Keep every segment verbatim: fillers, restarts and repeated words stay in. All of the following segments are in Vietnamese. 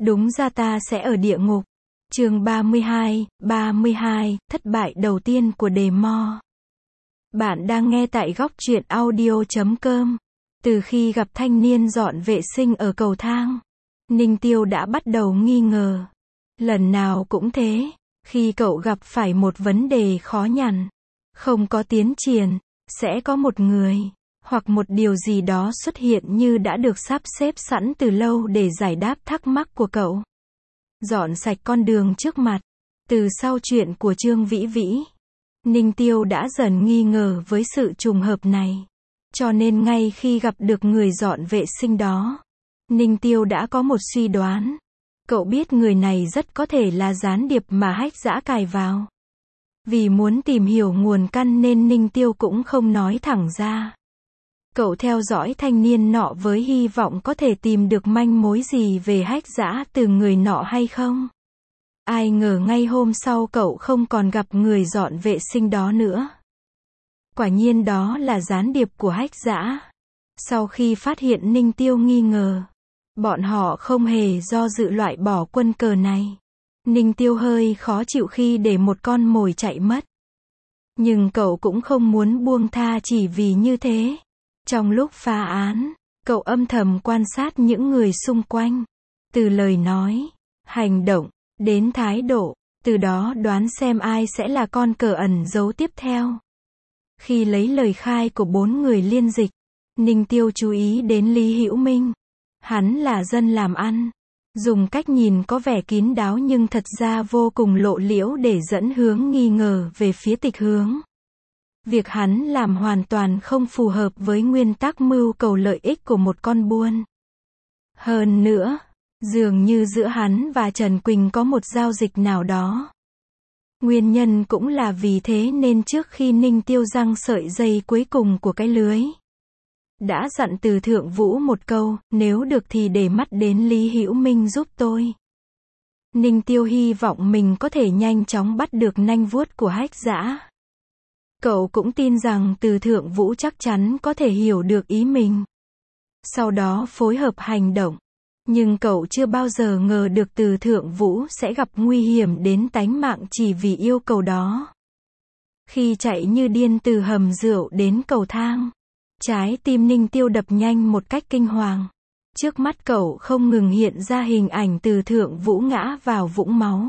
Đúng ra ta sẽ ở địa ngục. Chương ba mươi hai, ba mươi hai, thất bại đầu tiên của đề mo. Bạn đang nghe tại góc truyện audio chấm com. Từ khi gặp thanh niên dọn vệ sinh ở cầu thang, Ninh Tiêu đã bắt đầu nghi ngờ. Lần nào cũng thế, khi cậu gặp phải một vấn đề khó nhằn, không có tiến triển, sẽ có một người, hoặc một điều gì đó xuất hiện như đã được sắp xếp sẵn từ lâu để giải đáp thắc mắc của cậu. Dọn sạch con đường trước mặt. Từ sau chuyện của Trương Vĩ Vĩ, Ninh Tiêu đã dần nghi ngờ với sự trùng hợp này. Cho nên ngay khi gặp được người dọn vệ sinh đó, Ninh Tiêu đã có một suy đoán. Cậu biết người này rất có thể là gián điệp mà Hách Dã cài vào. Vì muốn tìm hiểu nguồn căn nên Ninh Tiêu cũng không nói thẳng ra. Cậu theo dõi thanh niên nọ với hy vọng có thể tìm được manh mối gì về Hách Dã từ người nọ hay không. Ai ngờ ngay hôm sau cậu không còn gặp người dọn vệ sinh đó nữa. Quả nhiên đó là gián điệp của Hách Dã. Sau khi phát hiện Ninh Tiêu nghi ngờ, bọn họ không hề do dự loại bỏ quân cờ này. Ninh Tiêu hơi khó chịu khi để một con mồi chạy mất. Nhưng cậu cũng không muốn buông tha chỉ vì như thế. Trong lúc phá án, cậu âm thầm quan sát những người xung quanh. Từ lời nói, hành động, đến thái độ, từ đó đoán xem ai sẽ là con cờ ẩn giấu tiếp theo. Khi lấy lời khai của bốn người liên dịch, Ninh Tiêu chú ý đến Lý Hữu Minh. Hắn là dân làm ăn, dùng cách nhìn có vẻ kín đáo nhưng thật ra vô cùng lộ liễu để dẫn hướng nghi ngờ về phía Tịch Hướng. Việc hắn làm hoàn toàn không phù hợp với nguyên tắc mưu cầu lợi ích của một con buôn. Hơn nữa, dường như giữa hắn và Trần Quỳnh có một giao dịch nào đó. Nguyên nhân cũng là vì thế nên trước khi Ninh Tiêu giăng sợi dây cuối cùng của cái lưới, đã dặn Từ Thượng Vũ một câu, nếu được thì để mắt đến Lý Hữu Minh giúp tôi. Ninh Tiêu hy vọng mình có thể nhanh chóng bắt được nanh vuốt của Hách Dã. Cậu cũng tin rằng Từ Thượng Vũ chắc chắn có thể hiểu được ý mình. Sau đó phối hợp hành động. Nhưng cậu chưa bao giờ ngờ được Từ Thượng Vũ sẽ gặp nguy hiểm đến tánh mạng chỉ vì yêu cầu đó. Khi chạy như điên từ hầm rượu đến cầu thang, trái tim Ninh Tiêu đập nhanh một cách kinh hoàng. Trước mắt cậu không ngừng hiện ra hình ảnh Từ Thượng Vũ ngã vào vũng máu.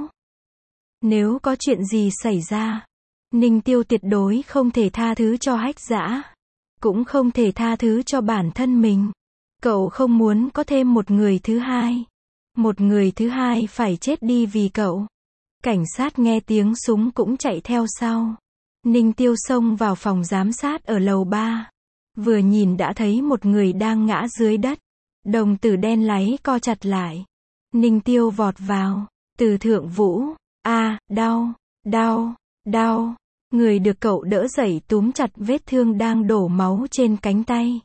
Nếu có chuyện gì xảy ra, Ninh Tiêu tuyệt đối không thể tha thứ cho Hách Dã, cũng không thể tha thứ cho bản thân mình. Cậu không muốn có thêm một người thứ hai. Một người thứ hai phải chết đi vì cậu. Cảnh sát nghe tiếng súng cũng chạy theo sau. Ninh Tiêu xông vào phòng giám sát ở lầu ba. Vừa nhìn đã thấy một người đang ngã dưới đất. Đồng tử đen láy co chặt lại. Ninh Tiêu vọt vào. Từ Thượng Vũ. A, đau, đau, đau. Người được cậu đỡ dậy túm chặt vết thương đang đổ máu trên cánh tay.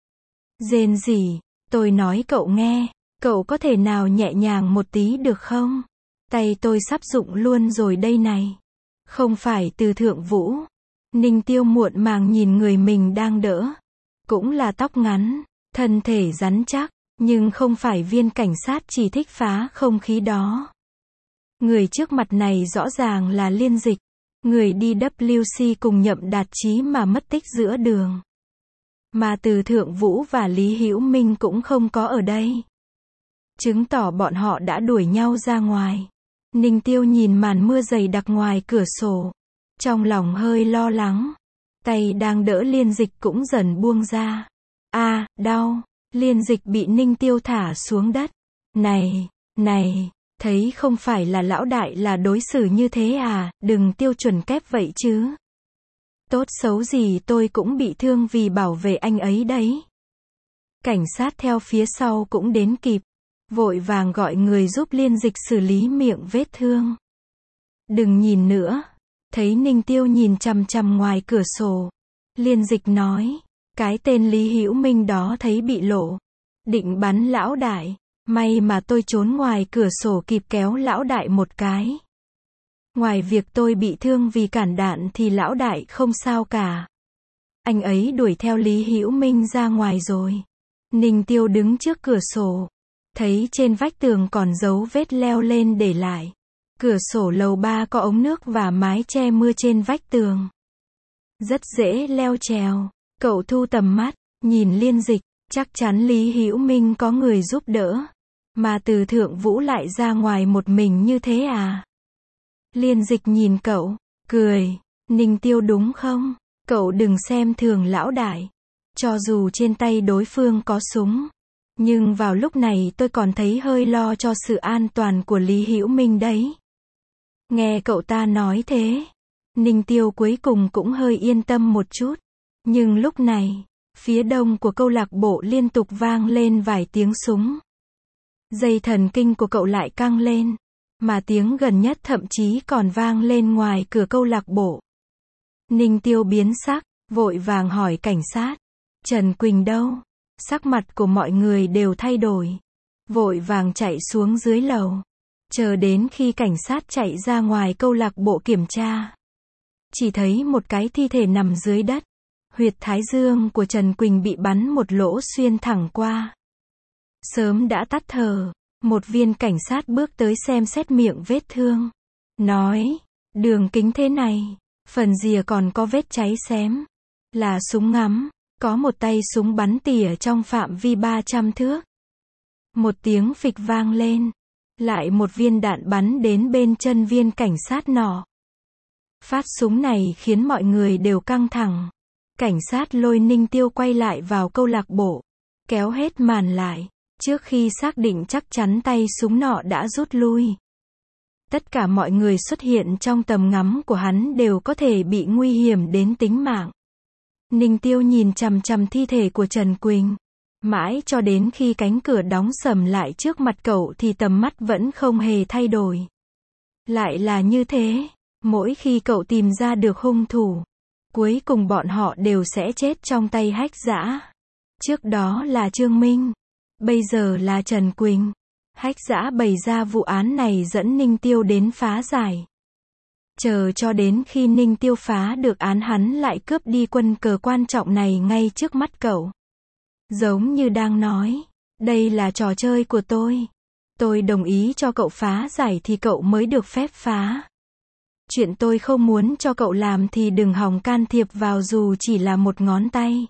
Rên rỉ, tôi nói cậu nghe, cậu có thể nào nhẹ nhàng một tí được không? Tay tôi sắp rụng luôn rồi đây này. Không phải Từ Thượng Vũ. Ninh Tiêu muộn màng nhìn người mình đang đỡ. Cũng là tóc ngắn, thân thể rắn chắc, nhưng không phải viên cảnh sát chỉ thích phá không khí đó. Người trước mặt này rõ ràng là liên dịch. Người đi W C cùng Nhậm Đạt Chí mà mất tích giữa đường. Mà Từ Thượng Vũ và Lý Hữu Minh cũng không có ở đây. Chứng tỏ bọn họ đã đuổi nhau ra ngoài. Ninh Tiêu nhìn màn mưa dày đặc ngoài cửa sổ. Trong lòng hơi lo lắng. Tay đang đỡ liên dịch cũng dần buông ra. A, đau. Liên dịch bị Ninh Tiêu thả xuống đất. Này, này, thấy không phải là lão đại là đối xử như thế à, đừng tiêu chuẩn kép vậy chứ. Tốt xấu gì tôi cũng bị thương vì bảo vệ anh ấy đấy. Cảnh sát theo phía sau cũng đến kịp. Vội vàng gọi người giúp liên dịch xử lý miệng vết thương. Đừng nhìn nữa. Thấy Ninh Tiêu nhìn chằm chằm ngoài cửa sổ. Liên dịch nói. Cái tên Lý Hữu Minh đó thấy bị lộ. Định bắn lão đại. May mà tôi trốn ngoài cửa sổ kịp kéo lão đại một cái. Ngoài việc tôi bị thương vì cản đạn thì lão đại không sao cả. Anh ấy đuổi theo Lý Hữu Minh ra ngoài rồi. Ninh Tiêu đứng trước cửa sổ. thấy trên vách tường còn dấu vết leo lên để lại. Cửa sổ lầu ba có ống nước và mái che mưa trên vách tường. Rất dễ leo trèo. Cậu thu tầm mắt, nhìn Liên Dịch, chắc chắn Lý Hữu Minh có người giúp đỡ. Mà từ Thượng Vũ lại ra ngoài một mình như thế à? Liên Dịch nhìn cậu, cười. Ninh Tiêu đúng không? Cậu đừng xem thường lão đại. Cho dù trên tay đối phương có súng. Nhưng vào lúc này tôi còn thấy hơi lo cho sự an toàn của Lý Hữu Minh đấy. Nghe cậu ta nói thế, Ninh Tiêu cuối cùng cũng hơi yên tâm một chút. Nhưng lúc này, phía đông của câu lạc bộ liên tục vang lên vài tiếng súng. Dây thần kinh của cậu lại căng lên. Mà tiếng gần nhất thậm chí còn vang lên ngoài cửa câu lạc bộ. Ninh Tiêu biến sắc, vội vàng hỏi cảnh sát. Trần Quỳnh đâu? Sắc mặt của mọi người đều thay đổi. Vội vàng chạy xuống dưới lầu. Chờ đến khi cảnh sát chạy ra ngoài câu lạc bộ kiểm tra. Chỉ thấy một cái thi thể nằm dưới đất. Huyệt thái dương của Trần Quỳnh bị bắn một lỗ xuyên thẳng qua. Sớm đã tắt thở. Một viên cảnh sát bước tới xem xét miệng vết thương. Nói, đường kính thế này. Phần rìa còn có vết cháy xém. Là súng ngắm. Có một tay súng bắn tỉa trong phạm vi ba trăm thước. Một tiếng phịch vang lên. Lại một viên đạn bắn đến bên chân viên cảnh sát nọ. Phát súng này khiến mọi người đều căng thẳng. Cảnh sát lôi Ninh Tiêu quay lại vào câu lạc bộ. Kéo hết màn lại. Trước khi xác định chắc chắn tay súng nọ đã rút lui. Tất cả mọi người xuất hiện trong tầm ngắm của hắn đều có thể bị nguy hiểm đến tính mạng. Ninh Tiêu nhìn chằm chằm thi thể của Trần Quỳnh. Mãi cho đến khi cánh cửa đóng sầm lại trước mặt cậu thì tầm mắt vẫn không hề thay đổi. Lại là như thế, mỗi khi cậu tìm ra được hung thủ, cuối cùng bọn họ đều sẽ chết trong tay Hách Dã. Trước đó là Trương Minh, bây giờ là Trần Quỳnh. Hách Dã bày ra vụ án này dẫn Ninh Tiêu đến phá giải. Chờ cho đến khi Ninh Tiêu phá được án hắn lại cướp đi quân cờ quan trọng này ngay trước mắt cậu. Giống như đang nói, đây là trò chơi của tôi. Tôi đồng ý cho cậu phá giải thì cậu mới được phép phá. Chuyện tôi không muốn cho cậu làm thì đừng hòng can thiệp vào dù chỉ là một ngón tay.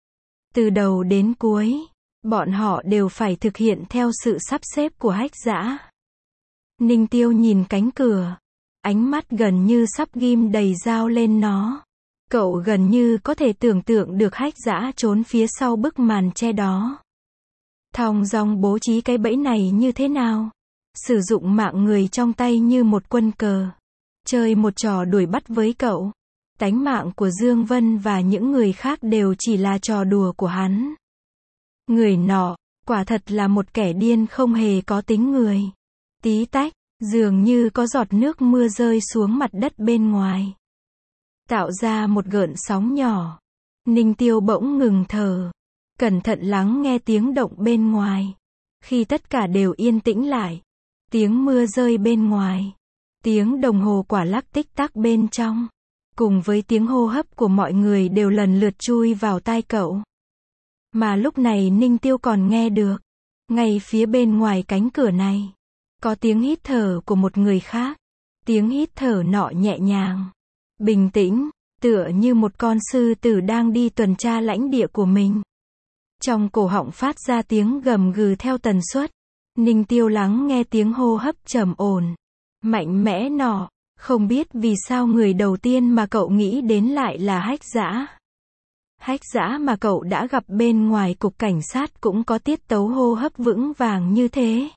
Từ đầu đến cuối, bọn họ đều phải thực hiện theo sự sắp xếp của Hách Dã. Ninh Tiêu nhìn cánh cửa. Ánh mắt gần như sắp ghim đầy dao lên nó. Cậu gần như có thể tưởng tượng được Hách Dã trốn phía sau bức màn che đó. Thong dong bố trí cái bẫy này như thế nào? Sử dụng mạng người trong tay như một quân cờ. Chơi một trò đuổi bắt với cậu. Tánh mạng của Dương Vân và những người khác đều chỉ là trò đùa của hắn. Người nọ, quả thật là một kẻ điên không hề có tính người. Tí tách. Dường như có giọt nước mưa rơi xuống mặt đất bên ngoài. Tạo ra một gợn sóng nhỏ. Ninh Tiêu bỗng ngừng thở. Cẩn thận lắng nghe tiếng động bên ngoài. Khi tất cả đều yên tĩnh lại. Tiếng mưa rơi bên ngoài. Tiếng đồng hồ quả lắc tích tắc bên trong. Cùng với tiếng hô hấp của mọi người đều lần lượt chui vào tai cậu. Mà lúc này Ninh Tiêu còn nghe được. Ngay phía bên ngoài cánh cửa này. Có tiếng hít thở của một người khác. Tiếng hít thở nọ nhẹ nhàng, bình tĩnh, tựa như một con sư tử đang đi tuần tra lãnh địa của mình. Trong cổ họng phát ra tiếng gầm gừ theo tần suất. Ninh Tiêu lắng nghe tiếng hô hấp trầm ổn, mạnh mẽ nọ. Không biết vì sao người đầu tiên mà cậu nghĩ đến lại là Hách Dã. Hách Dã mà cậu đã gặp bên ngoài cục cảnh sát cũng có tiết tấu hô hấp vững vàng như thế.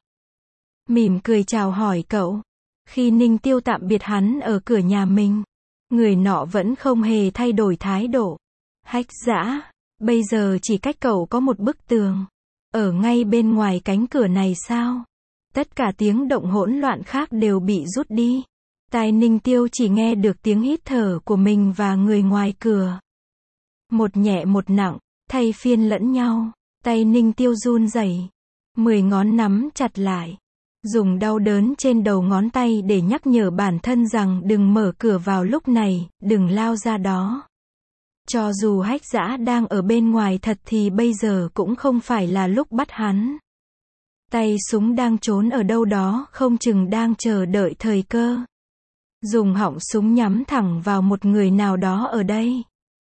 Mỉm cười chào hỏi cậu. Khi Ninh Tiêu tạm biệt hắn ở cửa nhà mình, người nọ vẫn không hề thay đổi thái độ. Hách Dã, bây giờ chỉ cách cậu có một bức tường. Ở ngay bên ngoài cánh cửa này sao? Tất cả tiếng động hỗn loạn khác đều bị rút đi. Tai Ninh Tiêu chỉ nghe được tiếng hít thở của mình và người ngoài cửa. Một nhẹ một nặng, thay phiên lẫn nhau. Tay Ninh Tiêu run rẩy, mười ngón nắm chặt lại. Dùng đau đớn trên đầu ngón tay để nhắc nhở bản thân rằng đừng mở cửa vào lúc này, đừng lao ra đó. Cho dù Hách Dã đang ở bên ngoài thật thì bây giờ cũng không phải là lúc bắt hắn. Tay súng đang trốn ở đâu đó, không chừng đang chờ đợi thời cơ. Dùng họng súng nhắm thẳng vào một người nào đó ở đây.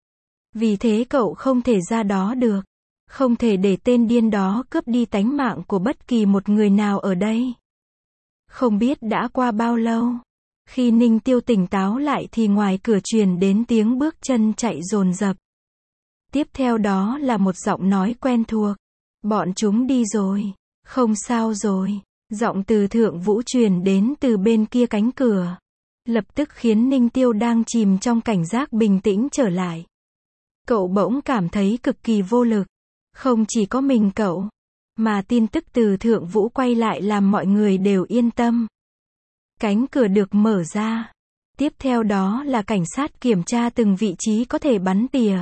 Vì thế cậu không thể ra đó được. Không thể để tên điên đó cướp đi tánh mạng của bất kỳ một người nào ở đây. Không biết đã qua bao lâu. Khi Ninh Tiêu tỉnh táo lại thì ngoài cửa truyền đến tiếng bước chân chạy dồn dập. Tiếp theo đó là một giọng nói quen thuộc. Bọn chúng đi rồi. Không sao rồi. Giọng từ Thượng Vũ truyền đến từ bên kia cánh cửa. Lập tức khiến Ninh Tiêu đang chìm trong cảnh giác bình tĩnh trở lại. Cậu bỗng cảm thấy cực kỳ vô lực. Không chỉ có mình cậu, mà tin tức từ Thượng Vũ quay lại làm mọi người đều yên tâm. Cánh cửa được mở ra. Tiếp theo đó là cảnh sát kiểm tra từng vị trí có thể bắn tỉa.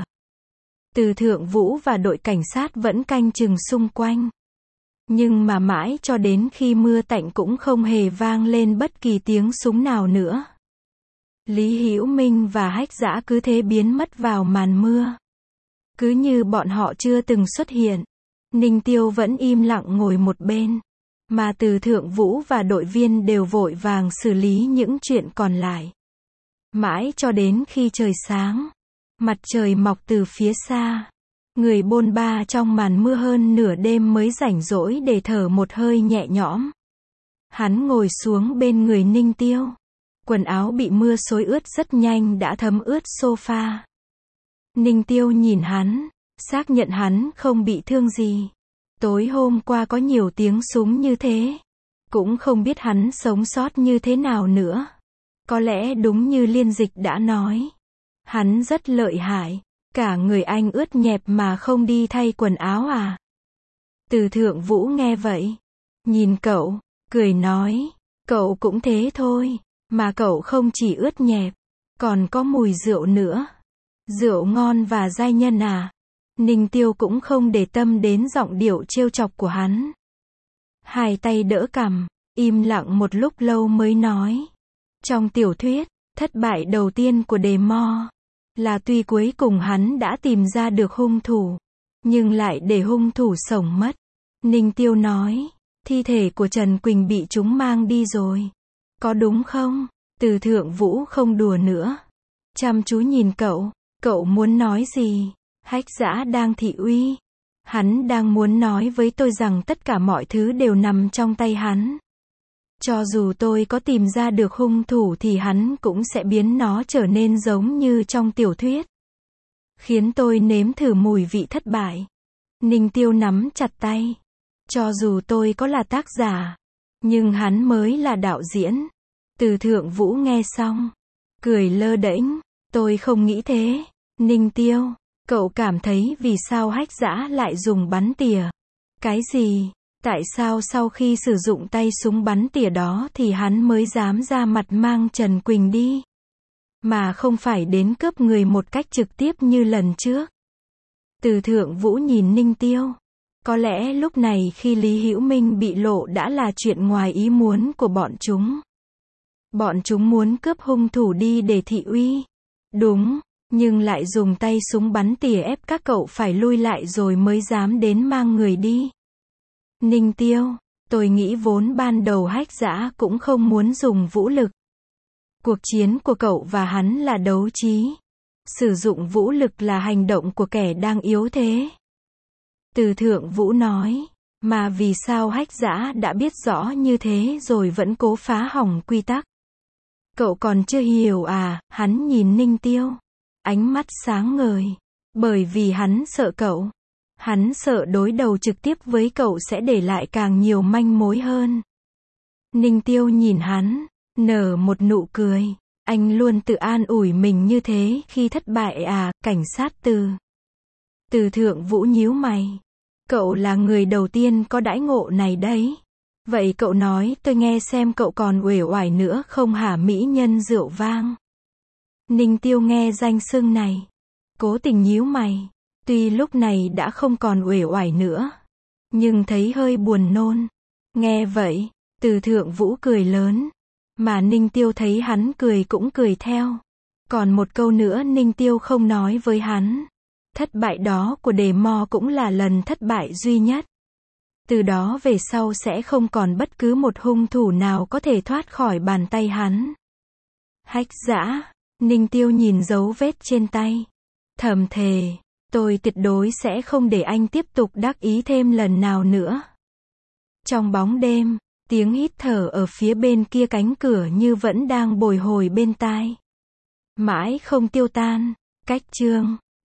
Từ Thượng Vũ và đội cảnh sát vẫn canh chừng xung quanh. Nhưng mà mãi cho đến khi mưa tạnh cũng không hề vang lên bất kỳ tiếng súng nào nữa. Lý Hữu Minh và Hách Dã cứ thế biến mất vào màn mưa. Cứ như bọn họ chưa từng xuất hiện. Ninh Tiêu vẫn im lặng ngồi một bên. Mà Từ Thượng Vũ và đội viên đều vội vàng xử lý những chuyện còn lại. Mãi cho đến khi trời sáng. Mặt trời mọc từ phía xa. Người bôn ba trong màn mưa hơn nửa đêm mới rảnh rỗi để thở một hơi nhẹ nhõm. Hắn ngồi xuống bên người Ninh Tiêu. Quần áo bị mưa xối ướt rất nhanh đã thấm ướt sofa. Ninh Tiêu nhìn hắn, xác nhận hắn không bị thương gì. Tối hôm qua có nhiều tiếng súng như thế. Cũng không biết hắn sống sót như thế nào nữa. Có lẽ đúng như Liên Dịch đã nói. Hắn rất lợi hại. Cả người anh ướt nhẹp mà không đi thay quần áo à? Từ Thượng Vũ nghe vậy. Nhìn cậu, cười nói. Cậu cũng thế thôi. Mà cậu không chỉ ướt nhẹp. Còn có mùi rượu nữa. Rượu ngon và giai nhân à? Ninh Tiêu cũng không để tâm đến giọng điệu trêu chọc của hắn. Hai tay đỡ cằm, im lặng một lúc lâu mới nói. Trong tiểu thuyết, thất bại đầu tiên của Đề Mo là tuy cuối cùng hắn đã tìm ra được hung thủ, nhưng lại để hung thủ sống mất. Ninh Tiêu nói, thi thể của Trần Quỳnh bị chúng mang đi rồi. Có đúng không? Từ Thượng Vũ không đùa nữa. Chăm chú nhìn cậu, cậu muốn nói gì? Hách Dã đang thị uy. Hắn đang muốn nói với tôi rằng tất cả mọi thứ đều nằm trong tay hắn. Cho dù tôi có tìm ra được hung thủ thì hắn cũng sẽ biến nó trở nên giống như trong tiểu thuyết. Khiến tôi nếm thử mùi vị thất bại. Ninh Tiêu nắm chặt tay. Cho dù tôi có là tác giả, nhưng hắn mới là đạo diễn. Từ Thượng Vũ nghe xong, cười lơ đễnh. Tôi không nghĩ thế. Ninh Tiêu, cậu cảm thấy vì sao Hách Dã lại dùng bắn tỉa? Cái gì? Tại sao sau khi sử dụng tay súng bắn tỉa đó thì hắn mới dám ra mặt mang Trần Quỳnh đi? Mà không phải đến cướp người một cách trực tiếp như lần trước. Từ Thượng Vũ nhìn Ninh Tiêu. Có lẽ lúc này khi Lý Hữu Minh bị lộ đã là chuyện ngoài ý muốn của bọn chúng. Bọn chúng muốn cướp hung thủ đi để thị uy. Đúng, nhưng lại dùng tay súng bắn tỉa ép các cậu phải lui lại rồi mới dám đến mang người đi. Ninh Tiêu, tôi nghĩ vốn ban đầu Hách Dã cũng không muốn dùng vũ lực. Cuộc chiến của cậu và hắn là đấu trí. Sử dụng vũ lực là hành động của kẻ đang yếu thế. Từ Thượng Vũ nói, mà vì sao Hách Dã đã biết rõ như thế rồi vẫn cố phá hỏng quy tắc? Cậu còn chưa hiểu à? Hắn nhìn Ninh Tiêu. Ánh mắt sáng ngời. Bởi vì hắn sợ cậu. Hắn sợ đối đầu trực tiếp với cậu sẽ để lại càng nhiều manh mối hơn. Ninh Tiêu nhìn hắn, nở một nụ cười. Anh luôn tự an ủi mình như thế khi thất bại à? Cảnh sát Từ. Từ Thượng Vũ nhíu mày. Cậu là người đầu tiên có đãi ngộ này đấy. Vậy cậu nói tôi nghe xem cậu còn uể oải nữa không hả mỹ nhân rượu vang? Ninh Tiêu nghe danh xưng này. Cố tình nhíu mày. Tuy lúc này đã không còn uể oải nữa. Nhưng thấy hơi buồn nôn. Nghe vậy, Từ Thượng Vũ cười lớn. Mà Ninh Tiêu thấy hắn cười cũng cười theo. Còn một câu nữa Ninh Tiêu không nói với hắn. Thất bại đó của Đề Mo cũng là lần thất bại duy nhất. Từ đó về sau sẽ không còn bất cứ một hung thủ nào có thể thoát khỏi bàn tay hắn. Hách dã, Ninh Tiêu nhìn dấu vết trên tay. Thầm thề, tôi tuyệt đối sẽ không để anh tiếp tục đắc ý thêm lần nào nữa. Trong bóng đêm, tiếng hít thở ở phía bên kia cánh cửa như vẫn đang bồi hồi bên tai. Mãi không tiêu tan. Cách chương